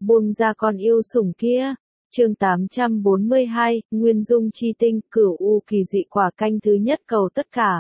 Buông ra con yêu sủng kia. Chương 842, Nguyên Dung chi tinh, Cửu U kỳ dị quả canh thứ nhất cầu tất cả.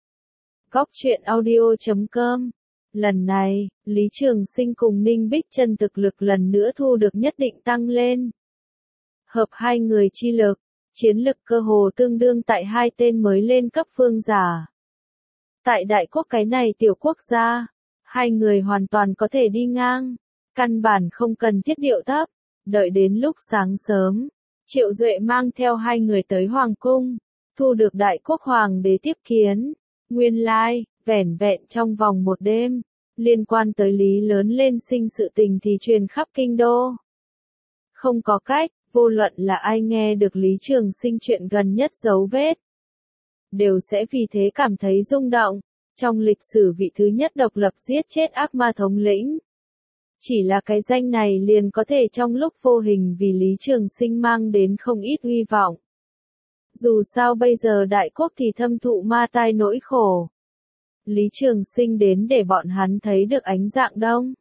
Góc truyện audio.com. Lần này, Lý Trường Sinh cùng Ninh Bích Chân thực lực lần nữa thu được nhất định tăng lên. Hợp hai người chi lực, chiến lực cơ hồ tương đương tại hai tên mới lên cấp vương giả. Tại đại quốc cái này tiểu quốc gia, hai người hoàn toàn có thể đi ngang, căn bản không cần thiết điệu thấp. Đợi đến lúc sáng sớm, Triệu Duệ mang theo hai người tới Hoàng Cung, thu được đại quốc hoàng đế tiếp kiến. Nguyên lai, vẻn vẹn trong vòng một đêm, liên quan tới Lý lớn lên sinh sự tình thì truyền khắp kinh đô. Không có cách, vô luận là ai nghe được Lý Trường Sinh chuyện gần nhất dấu vết, đều sẽ vì thế cảm thấy rung động. Trong lịch sử vị thứ nhất độc lập giết chết ác ma thống lĩnh. Chỉ là cái danh này liền có thể trong lúc vô hình vì Lý Trường Sinh mang đến không ít hy vọng. Dù sao bây giờ đại quốc thì thâm thụ ma tai nỗi khổ. Lý Trường Sinh đến để bọn hắn thấy được ánh dạng đông.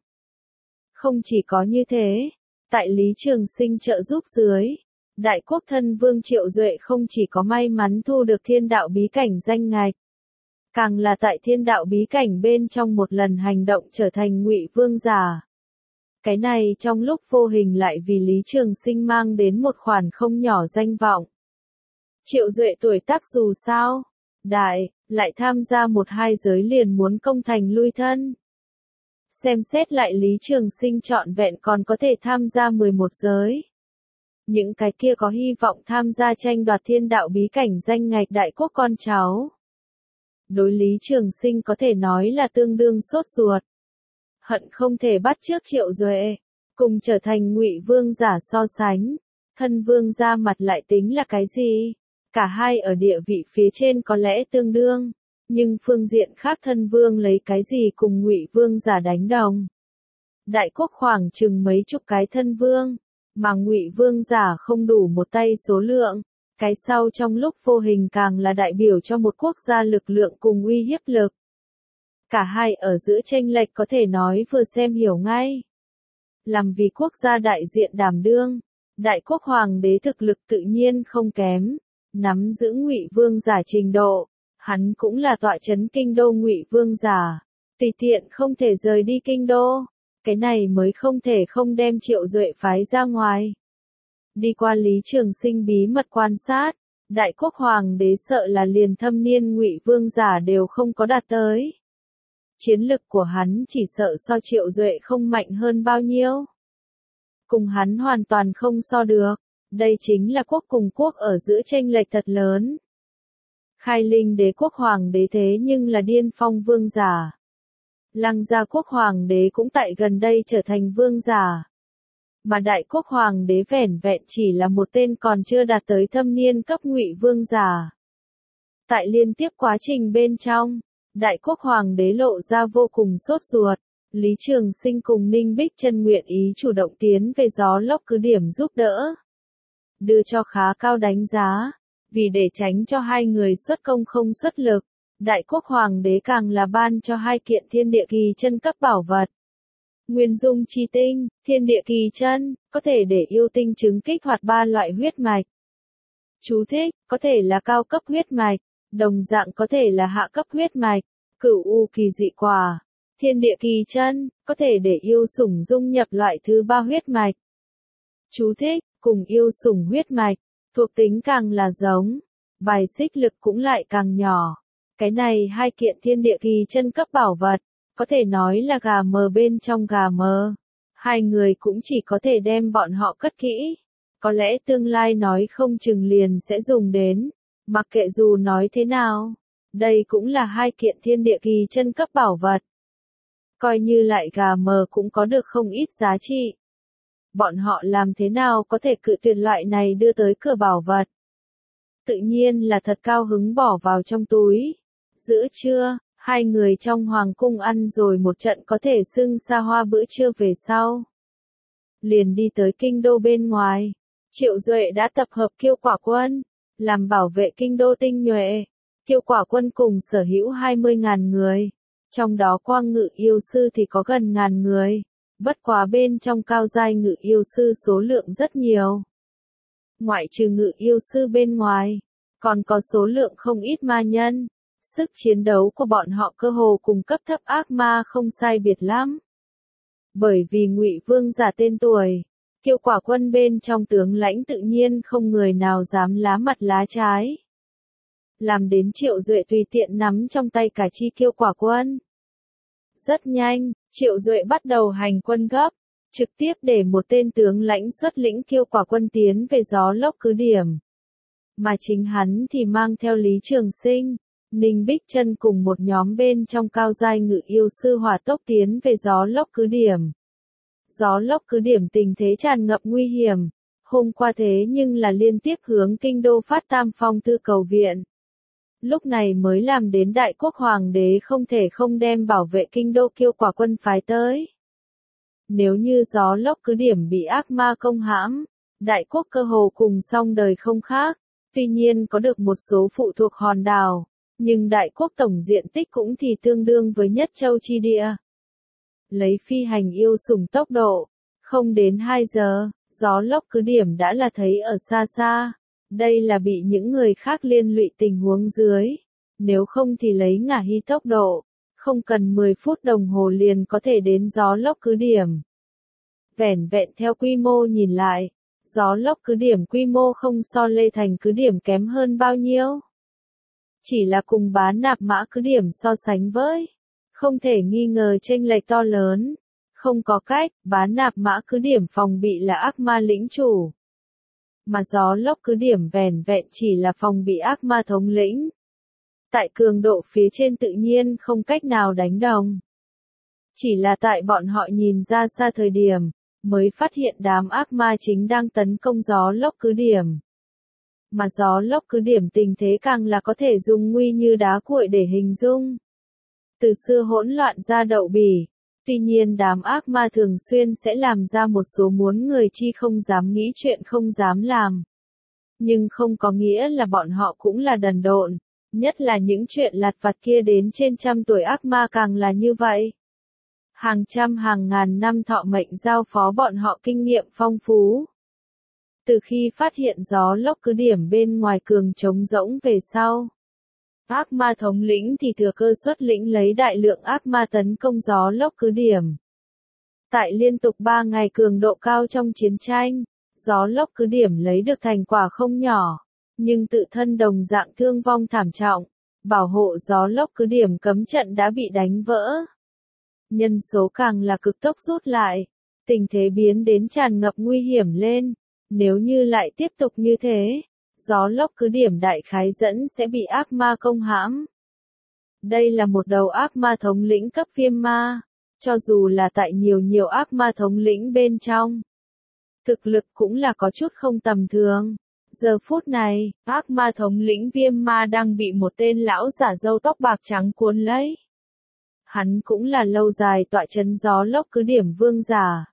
Không chỉ có như thế, tại Lý Trường Sinh trợ giúp dưới, đại quốc thân vương Triệu Duệ không chỉ có may mắn thu được thiên đạo bí cảnh danh ngạch, càng là tại thiên đạo bí cảnh bên trong một lần hành động trở thành Ngụy Vương giả. Cái này trong lúc vô hình lại vì Lý Trường Sinh mang đến một khoản không nhỏ danh vọng. Triệu Duệ tuổi tác dù sao, đại, lại tham gia một hai giới liền muốn công thành lui thân. Xem xét lại Lý Trường Sinh trọn vẹn còn có thể tham gia 11 giới. Những cái kia có hy vọng tham gia tranh đoạt thiên đạo bí cảnh danh ngạch đại quốc con cháu. Đối Lý Trường Sinh có thể nói là tương đương sốt ruột. Hận không thể bắt chước Triệu Duệ, cùng trở thành Ngụy Vương giả so sánh. Thân vương ra mặt lại tính là cái gì? Cả hai ở địa vị phía trên có lẽ tương đương, nhưng phương diện khác thân vương lấy cái gì cùng Ngụy Vương giả đánh đồng? Đại quốc khoảng chừng mấy chục cái thân vương, mà Ngụy Vương giả không đủ một tay số lượng. Cái sau trong lúc vô hình càng là đại biểu cho một quốc gia lực lượng cùng uy hiếp lực. Cả hai ở giữa chênh lệch có thể nói vừa xem hiểu ngay. Làm vì quốc gia đại diện đảm đương, đại quốc hoàng đế thực lực tự nhiên không kém, nắm giữ Ngụy Vương giả trình độ, hắn cũng là tọa trấn kinh đô Ngụy Vương giả, tùy tiện không thể rời đi kinh đô, cái này mới không thể không đem Triệu Duệ phái ra ngoài. Đi qua Lý Trường Sinh bí mật quan sát, đại quốc hoàng đế sợ là liền thâm niên Ngụy Vương giả đều không có đạt tới. Chiến lực của hắn chỉ sợ so Triệu Duệ không mạnh hơn bao nhiêu. Cùng hắn hoàn toàn không so được, đây chính là quốc cùng quốc ở giữa chênh lệch thật lớn. Khai Linh đế quốc hoàng đế thế nhưng là điên phong vương giả. Lăng Gia quốc hoàng đế cũng tại gần đây trở thành vương giả. Mà đại quốc hoàng đế vẻn vẹn chỉ là một tên còn chưa đạt tới thâm niên cấp Ngụy Vương giả. Tại liên tiếp quá trình bên trong, đại quốc hoàng đế lộ ra vô cùng sốt ruột. Lý Trường Sinh cùng Ninh Bích Chân nguyện ý chủ động tiến về gió lốc cứ điểm giúp đỡ. Đưa cho khá cao đánh giá, vì để tránh cho hai người xuất công không xuất lực, đại quốc hoàng đế càng là ban cho hai kiện thiên địa kỳ chân cấp bảo vật. Nguyên Dung chi tinh, thiên địa kỳ chân, có thể để yêu tinh chứng kích hoạt 3 loại huyết mạch. Chú thích, có thể là cao cấp huyết mạch, đồng dạng có thể là hạ cấp huyết mạch. Cửu U kỳ dị quả, thiên địa kỳ chân, có thể để yêu sủng dung nhập loại thứ 3 huyết mạch. Chú thích, cùng yêu sủng huyết mạch, thuộc tính càng là giống, bài xích lực cũng lại càng nhỏ. Cái này hai kiện thiên địa kỳ chân cấp bảo vật, có thể nói là gà mờ bên trong gà mờ. Hai người cũng chỉ có thể đem bọn họ cất kỹ. Có lẽ tương lai nói không chừng liền sẽ dùng đến. Mặc kệ dù nói thế nào, đây cũng là hai kiện thiên địa kỳ chân cấp bảo vật. Coi như lại gà mờ cũng có được không ít giá trị. Bọn họ làm thế nào có thể cự tuyệt loại này đưa tới cửa bảo vật? Tự nhiên là thật cao hứng bỏ vào trong túi. Giữa trưa, hai người trong hoàng cung ăn rồi một trận có thể xưng xa hoa bữa trưa về sau. Liền đi tới kinh đô bên ngoài. Triệu Duệ đã tập hợp Kiêu Quả quân, làm bảo vệ kinh đô tinh nhuệ. Kiêu Quả quân cùng sở hữu 20.000 người. Trong đó Quang Ngự yêu sư thì có gần 1.000 người. Bất quá bên trong cao giai ngự yêu sư số lượng rất nhiều. Ngoại trừ ngự yêu sư bên ngoài, còn có số lượng không ít ma nhân. Sức chiến đấu của bọn họ cơ hồ cùng cấp thấp ác ma không sai biệt lắm. Bởi vì Ngụy Vương giả tên tuổi, Kiêu Quả Quân bên trong tướng lãnh tự nhiên không người nào dám lá mặt lá trái. Làm đến Triệu Duệ tùy tiện nắm trong tay cả chi Kiêu Quả Quân. Rất nhanh, Triệu Duệ bắt đầu hành quân gấp, trực tiếp để một tên tướng lãnh xuất lĩnh Kiêu Quả Quân tiến về Gió Lốc cứ điểm. Mà chính hắn thì mang theo Lý Trường Sinh, Ninh Bích Chân cùng một nhóm bên trong cao giai ngự yêu sư hỏa tốc tiến về Gió Lốc cứ điểm. Gió Lốc cứ điểm tình thế tràn ngập nguy hiểm, hôm qua thế nhưng là liên tiếp hướng kinh đô phát tam phong thư cầu viện. Lúc này mới làm đến Đại Quốc Hoàng đế không thể không đem bảo vệ kinh đô Kiêu Quả Quân phái tới. Nếu như Gió Lốc cứ điểm bị ác ma công hãm, Đại Quốc cơ hồ cùng xong đời không khác, tuy nhiên có được một số phụ thuộc hòn đảo, nhưng Đại Quốc tổng diện tích cũng thì tương đương với Nhất Châu chi địa. Lấy phi hành yêu sủng tốc độ, không đến 2 giờ, Gió Lốc cứ điểm đã là thấy ở xa xa. Đây là bị những người khác liên lụy tình huống dưới. Nếu không thì lấy ngả hy tốc độ, không cần 10 phút đồng hồ liền có thể đến Gió Lốc cứ điểm. Vẻn vẹn theo quy mô nhìn lại, Gió Lốc cứ điểm quy mô không so Lê Thành cứ điểm kém hơn bao nhiêu. Chỉ là cùng Bá Nạp Mã cứ điểm so sánh với, không thể nghi ngờ chênh lệch to lớn. Không có cách, Bá Nạp Mã cứ điểm phòng bị là ác ma lĩnh chủ. Mà Gió Lốc cứ điểm vẻn vẹn chỉ là phòng bị ác ma thống lĩnh. Tại cường độ phía trên tự nhiên không cách nào đánh đồng. Chỉ là tại bọn họ nhìn ra xa thời điểm, mới phát hiện đám ác ma chính đang tấn công Gió Lốc cứ điểm. Mà Gió Lốc cứ điểm tình thế càng là có thể dùng nguy như đá cuội để hình dung. Từ xưa hỗn loạn ra đậu bỉ. Tuy nhiên đám ác ma thường xuyên sẽ làm ra một số muốn người chi không dám nghĩ chuyện không dám làm. Nhưng không có nghĩa là bọn họ cũng là đần độn, nhất là những chuyện lặt vặt kia đến trên trăm tuổi ác ma càng là như vậy. Hàng trăm hàng ngàn năm thọ mệnh giao phó bọn họ kinh nghiệm phong phú. Từ khi phát hiện Gió Lốc cứ điểm bên ngoài cường trống rỗng về sau, ác ma thống lĩnh thì thừa cơ xuất lĩnh lấy đại lượng ác ma tấn công Gió Lốc cứ điểm. Tại liên tục 3 ngày cường độ cao trong chiến tranh, Gió Lốc cứ điểm lấy được thành quả không nhỏ, nhưng tự thân đồng dạng thương vong thảm trọng, bảo hộ Gió Lốc cứ điểm cấm trận đã bị đánh vỡ. Nhân số càng là cực tốc rút lại, tình thế biến đến tràn ngập nguy hiểm lên, nếu như lại tiếp tục như thế, Gió Lốc cứ điểm đại khái dẫn sẽ bị ác ma công hãm. Đây là một đầu ác ma thống lĩnh cấp viêm ma, cho dù là tại nhiều ác ma thống lĩnh bên trong. Thực lực cũng là có chút không tầm thường. Giờ phút này, ác ma thống lĩnh viêm ma đang bị một tên lão giả râu tóc bạc trắng cuốn lấy. Hắn cũng là lâu dài tọa trấn Gió Lốc cứ điểm vương giả.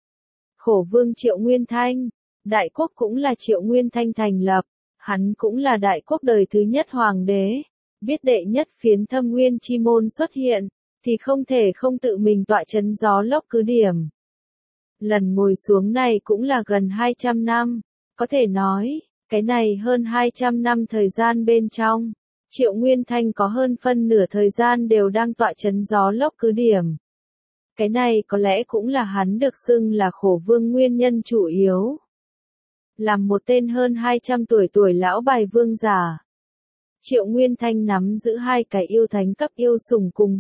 Khổ vương Triệu Nguyên Thanh, Đại Quốc cũng là Triệu Nguyên Thanh thành lập. Hắn cũng là Đại Quốc đời thứ nhất hoàng đế, biết đệ nhất phiến Thâm Nguyên chi môn xuất hiện, thì không thể không tự mình tọa trấn Gió Lốc cứ điểm. Lần ngồi xuống này cũng là gần 200 năm, có thể nói, cái này hơn 200 năm thời gian bên trong, Triệu Nguyên Thanh có hơn phân nửa thời gian đều đang tọa trấn Gió Lốc cứ điểm. Cái này có lẽ cũng là hắn được xưng là khổ vương nguyên nhân chủ yếu. Làm một tên hơn 200 tuổi lão bài vương giả, Triệu Nguyên Thanh nắm giữ 2 cái yêu thánh cấp yêu sủng cùng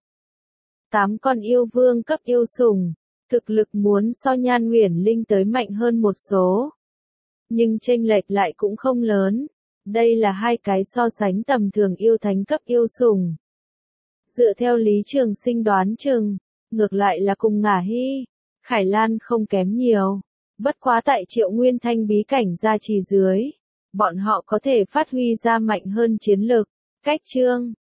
8 con yêu vương cấp yêu sủng, thực lực muốn so Nhan Uyển Linh tới mạnh hơn một số. Nhưng chênh lệch lại cũng không lớn, đây là 2 cái so sánh tầm thường yêu thánh cấp yêu sủng. Dựa theo Lý Trường Sinh đoán chừng, ngược lại là cùng Ngả Hy, Khải Lan không kém nhiều. Bất quá tại Triệu Nguyên Thanh bí cảnh gia trì dưới, bọn họ có thể phát huy ra mạnh hơn chiến lực. Cách chương